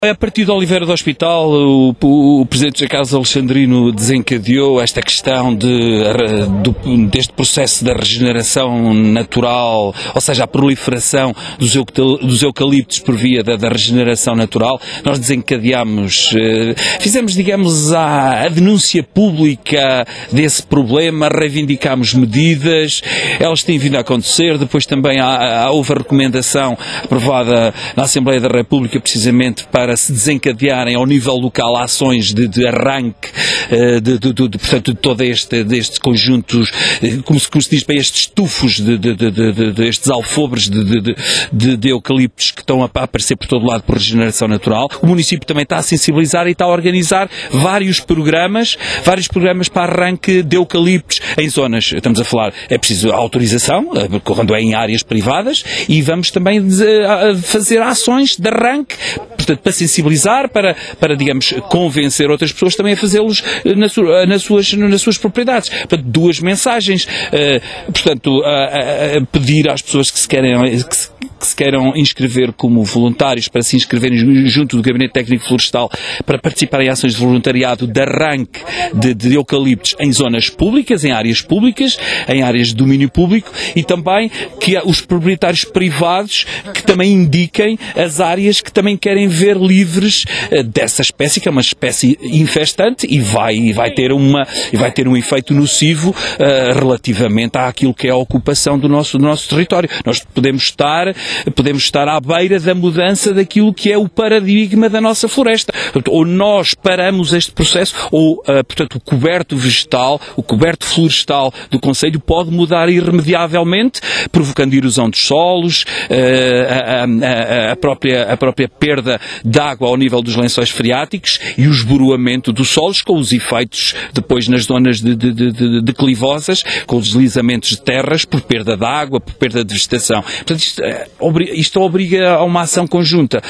A partir de Oliveira do Hospital, o Presidente José Carlos Alexandrino desencadeou esta questão deste processo da regeneração natural, ou seja, a proliferação dos eucaliptos por via da regeneração natural. Nós desencadeámos, fizemos, digamos, a denúncia pública desse problema, reivindicámos medidas, elas têm vindo a acontecer. Depois também houve a recomendação aprovada na Assembleia da República, precisamente para se desencadearem ao nível local ações de arranque portanto, de todo destes conjuntos, como se diz, para estes tufos, estes alfobres de eucaliptos que estão a aparecer por todo lado por regeneração natural. O município também está a sensibilizar e está a organizar vários programas para arranque de eucaliptos em zonas, estamos a falar, é preciso autorização, quando é em áreas privadas, e vamos também fazer ações de arranque, portanto, para sensibilizar, para digamos, convencer outras pessoas também a fazê-los nas suas propriedades. Portanto, duas mensagens. Portanto, pedir às pessoas que se queiram inscrever como voluntários para se inscreverem junto do Gabinete Técnico Florestal para participarem em ações de voluntariado de arranque de eucaliptos em zonas públicas, em áreas públicas, em áreas de domínio público, e também que os proprietários privados que também indiquem as áreas que também querem ver livres dessa espécie, que é uma espécie infestante e vai ter um efeito nocivo relativamente àquilo que é a ocupação do nosso território. Nós podemos estar à beira da mudança daquilo que é o paradigma da nossa floresta. Ou nós paramos este processo, ou, portanto, o coberto vegetal, o coberto florestal do concelho pode mudar irremediavelmente, provocando erosão dos solos, a própria perda de água ao nível dos lençóis freáticos e o esboroamento dos solos, com os efeitos depois nas zonas declivosas, com os deslizamentos de terras por perda de água, por perda de vegetação. Portanto, isto obriga a uma ação conjunta.